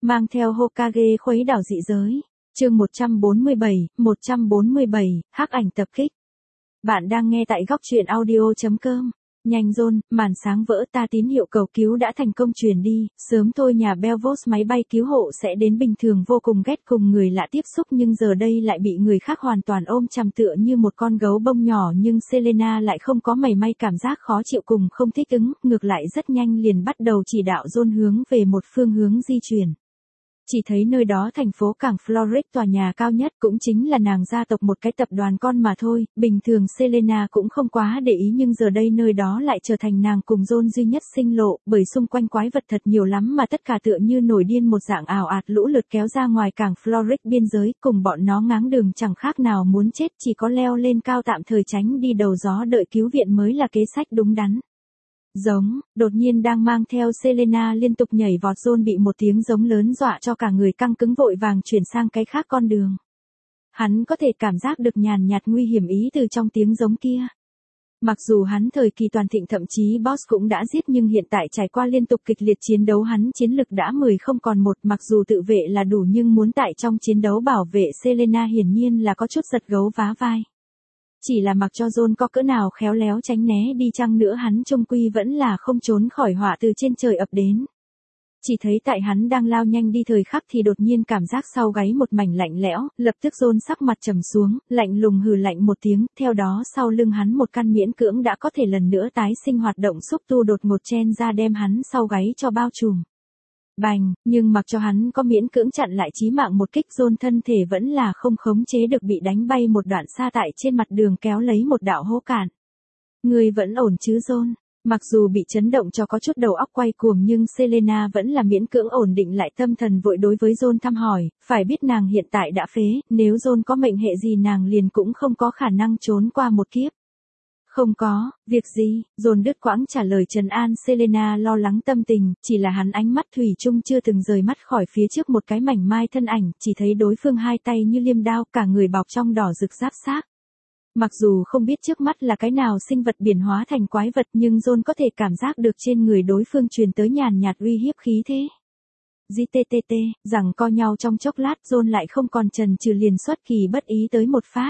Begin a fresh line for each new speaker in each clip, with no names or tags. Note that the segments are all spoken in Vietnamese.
Mang theo Hokage khuấy đảo dị giới. Chương 147, hắc ảnh tập kích. Bạn đang nghe tại góc truyện audio.com. Nhanh John, màn sáng vỡ, ta tín hiệu cầu cứu đã thành công truyền đi, sớm thôi nhà Belvos máy bay cứu hộ sẽ đến. Bình thường vô cùng ghét cùng người lạ tiếp xúc nhưng giờ đây lại bị người khác hoàn toàn ôm chằm tựa như một con gấu bông nhỏ, nhưng Selena lại không có mảy may cảm giác khó chịu cùng không thích ứng, ngược lại rất nhanh liền bắt đầu chỉ đạo John hướng về một phương hướng di chuyển. Chỉ thấy nơi đó thành phố cảng Florid, tòa nhà cao nhất, cũng chính là nàng gia tộc một cái tập đoàn con mà thôi. Bình thường Selena cũng không quá để ý nhưng giờ đây nơi đó lại trở thành nàng cùng John duy nhất sinh lộ, bởi xung quanh quái vật thật nhiều lắm mà tất cả tựa như nổi điên một dạng ảo ạt lũ lượt kéo ra ngoài cảng Florid biên giới, cùng bọn nó ngáng đường chẳng khác nào muốn chết, chỉ có leo lên cao tạm thời tránh đi đầu gió đợi cứu viện mới là kế sách đúng đắn. Giống, đột nhiên đang mang theo Selena liên tục nhảy vọt, John bị một tiếng giống lớn dọa cho cả người căng cứng, vội vàng chuyển sang cái khác con đường. Hắn có thể cảm giác được nhàn nhạt nguy hiểm ý từ trong tiếng giống kia. Mặc dù hắn thời kỳ toàn thịnh thậm chí boss cũng đã giết nhưng hiện tại trải qua liên tục kịch liệt chiến đấu hắn chiến lực đã 10 không còn 1, mặc dù tự vệ là đủ nhưng muốn tại trong chiến đấu bảo vệ Selena hiển nhiên là có chút giật gấu vá vai. Chỉ là mặc cho John có cỡ nào khéo léo tránh né đi chăng nữa hắn chung quy vẫn là không trốn khỏi họa từ trên trời ập đến. Chỉ thấy tại hắn đang lao nhanh đi thời khắc thì đột nhiên cảm giác sau gáy một mảnh lạnh lẽo, lập tức John sắc mặt trầm xuống, lạnh lùng hừ lạnh một tiếng, theo đó sau lưng hắn một căn miễn cưỡng đã có thể lần nữa tái sinh hoạt động xúc tu đột ngột chen ra đem hắn sau gáy cho bao trùm. Bành, nhưng mặc cho hắn có miễn cưỡng chặn lại chí mạng một kích, John thân thể vẫn là không khống chế được bị đánh bay một đoạn xa tại trên mặt đường, kéo lấy một đạo hố cạn. Người vẫn ổn chứ John? Mặc dù bị chấn động cho có chút đầu óc quay cuồng nhưng Selena vẫn là miễn cưỡng ổn định lại tâm thần, vội đối với John thăm hỏi, phải biết nàng hiện tại đã phế, nếu John có mệnh hệ gì nàng liền cũng không có khả năng trốn qua một kiếp. Không có, việc gì, John đứt quãng trả lời trấn an Selena lo lắng tâm tình, chỉ là hắn ánh mắt thủy chung chưa từng rời mắt khỏi phía trước một cái mảnh mai thân ảnh, chỉ thấy đối phương hai tay như liêm đao, cả người bọc trong đỏ rực giáp xác. Mặc dù không biết trước mắt là cái nào sinh vật biển hóa thành quái vật nhưng John có thể cảm giác được trên người đối phương truyền tới nhàn nhạt uy hiếp khí thế. GTTT, rằng co nhau trong chốc lát, John lại không còn chần chừ liền xuất kỳ bất ý tới một phát.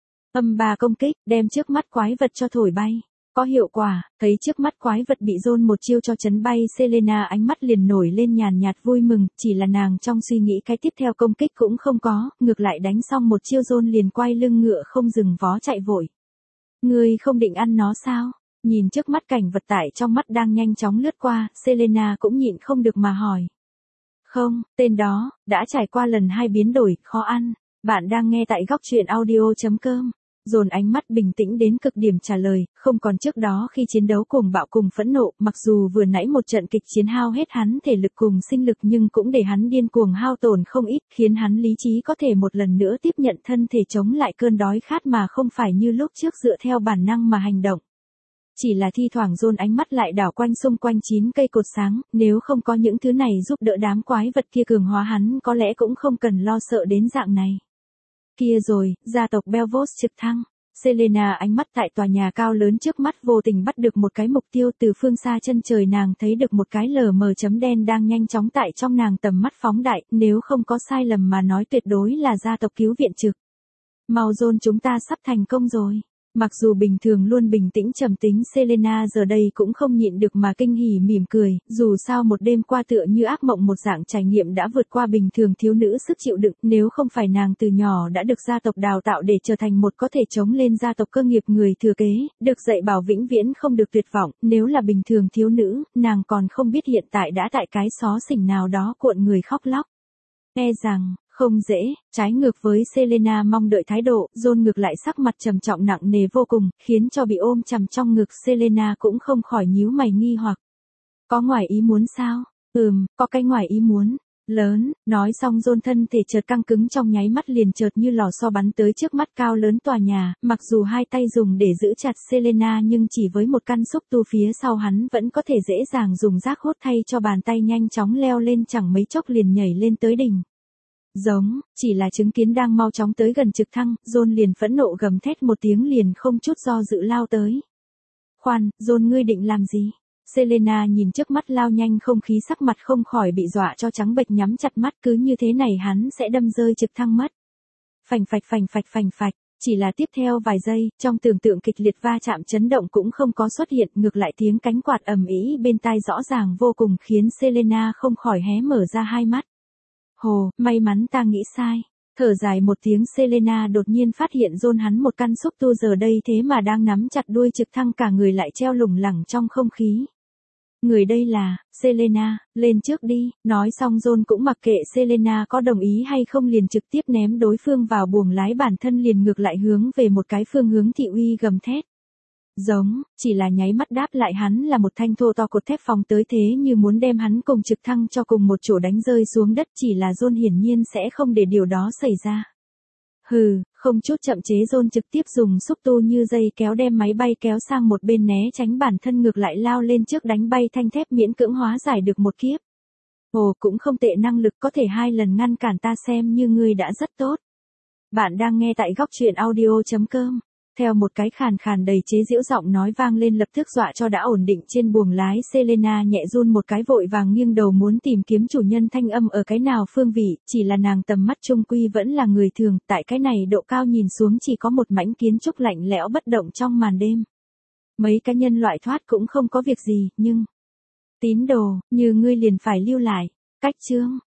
Âm ba công kích, đem trước mắt quái vật cho thổi bay. Có hiệu quả, thấy trước mắt quái vật bị John một chiêu cho chấn bay, Selena ánh mắt liền nổi lên nhàn nhạt vui mừng, chỉ là nàng trong suy nghĩ cái tiếp theo công kích cũng không có, ngược lại đánh xong một chiêu John liền quay lưng ngựa không dừng vó chạy vội. Ngươi không định ăn nó sao? Nhìn trước mắt cảnh vật tại trong mắt đang nhanh chóng lướt qua, Selena cũng nhịn không được mà hỏi. Không, tên đó, đã trải qua lần 2 biến đổi, khó ăn. Bạn đang nghe tại góc truyện audio.com. Dồn ánh mắt bình tĩnh đến cực điểm trả lời, không còn trước đó khi chiến đấu cuồng bạo cùng phẫn nộ, mặc dù vừa nãy một trận kịch chiến hao hết hắn thể lực cùng sinh lực nhưng cũng để hắn điên cuồng hao tổn không ít, khiến hắn lý trí có thể một lần nữa tiếp nhận thân thể chống lại cơn đói khát mà không phải như lúc trước dựa theo bản năng mà hành động. Chỉ là thi thoảng John ánh mắt lại đảo quanh xung quanh 9 cây cột sáng, nếu không có những thứ này giúp đỡ đám quái vật kia cường hóa hắn có lẽ cũng không cần lo sợ đến dạng này. Kia rồi, gia tộc Belvos trực thăng. Selena ánh mắt tại tòa nhà cao lớn trước mắt vô tình bắt được một cái mục tiêu, từ phương xa chân trời nàng thấy được một cái lờ mờ chấm đen đang nhanh chóng tại trong nàng tầm mắt phóng đại, nếu không có sai lầm mà nói tuyệt đối là gia tộc cứu viện trực. Mau John, chúng ta sắp thành công rồi. Mặc dù bình thường luôn bình tĩnh trầm tính, Selena giờ đây cũng không nhịn được mà kinh hỉ mỉm cười, dù sao một đêm qua tựa như ác mộng một dạng trải nghiệm đã vượt qua bình thường thiếu nữ sức chịu đựng, nếu không phải nàng từ nhỏ đã được gia tộc đào tạo để trở thành một có thể chống lên gia tộc cơ nghiệp người thừa kế, được dạy bảo vĩnh viễn không được tuyệt vọng, nếu là bình thường thiếu nữ, nàng còn không biết hiện tại đã tại cái xó xỉnh nào đó cuộn người khóc lóc. E rằng không dễ, trái ngược với Selena mong đợi thái độ, John ngược lại sắc mặt trầm trọng nặng nề vô cùng, khiến cho bị ôm chằm trong ngực Selena cũng không khỏi nhíu mày nghi hoặc. Có ngoài ý muốn sao? Có cái ngoài ý muốn. Lớn, nói xong John thân thể chợt căng cứng trong nháy mắt liền chợt như lò xo bắn tới trước mắt cao lớn tòa nhà, mặc dù hai tay dùng để giữ chặt Selena nhưng chỉ với một căn xúc tu phía sau hắn vẫn có thể dễ dàng dùng rác hốt thay cho bàn tay nhanh chóng leo lên, chẳng mấy chốc liền nhảy lên tới đỉnh. Giống, chỉ là chứng kiến đang mau chóng tới gần trực thăng, John liền phẫn nộ gầm thét một tiếng liền không chút do dự lao tới. Khoan, John ngươi định làm gì? Selena nhìn trước mắt lao nhanh không khí sắc mặt không khỏi bị dọa cho trắng bệch nhắm chặt mắt cứ như thế này hắn sẽ đâm rơi trực thăng mất. Phành phạch phành phạch phành phạch, chỉ là tiếp theo vài giây, trong tưởng tượng kịch liệt va chạm chấn động cũng không có xuất hiện, ngược lại tiếng cánh quạt ầm ĩ bên tai rõ ràng vô cùng khiến Selena không khỏi hé mở ra hai mắt. Hồ, may mắn ta nghĩ sai. Thở dài một tiếng Selena đột nhiên phát hiện John hắn một căn xúc tu giờ đây thế mà đang nắm chặt đuôi trực thăng cả người lại treo lủng lẳng trong không khí. Người đây là, Selena, lên trước đi, nói xong John cũng mặc kệ Selena có đồng ý hay không liền trực tiếp ném đối phương vào buồng lái bản thân liền ngược lại hướng về một cái phương hướng thị uy gầm thét. Giống, chỉ là nháy mắt đáp lại hắn là một thanh thô to cột thép phóng tới thế như muốn đem hắn cùng trực thăng cho cùng một chỗ đánh rơi xuống đất chỉ là John hiển nhiên sẽ không để điều đó xảy ra. Hừ, không chút chậm chế John trực tiếp dùng xúc tu như dây kéo đem máy bay kéo sang một bên né tránh bản thân ngược lại lao lên trước đánh bay thanh thép miễn cưỡng hóa giải được một kiếp. Ồ cũng không tệ năng lực có thể 2 lần ngăn cản ta xem như ngươi đã rất tốt. Bạn đang nghe tại góc truyện audio.com. Theo một cái khàn khàn đầy chế giễu giọng nói vang lên lập tức dọa cho đã ổn định trên buồng lái Selena nhẹ run một cái vội vàng nghiêng đầu muốn tìm kiếm chủ nhân thanh âm ở cái nào phương vị, chỉ là nàng tầm mắt trung quy vẫn là người thường, tại cái này độ cao nhìn xuống chỉ có một mảnh kiến trúc lạnh lẽo bất động trong màn đêm. Mấy cá nhân loại thoát cũng không có việc gì, nhưng tín đồ, như ngươi liền phải lưu lại. Cách chương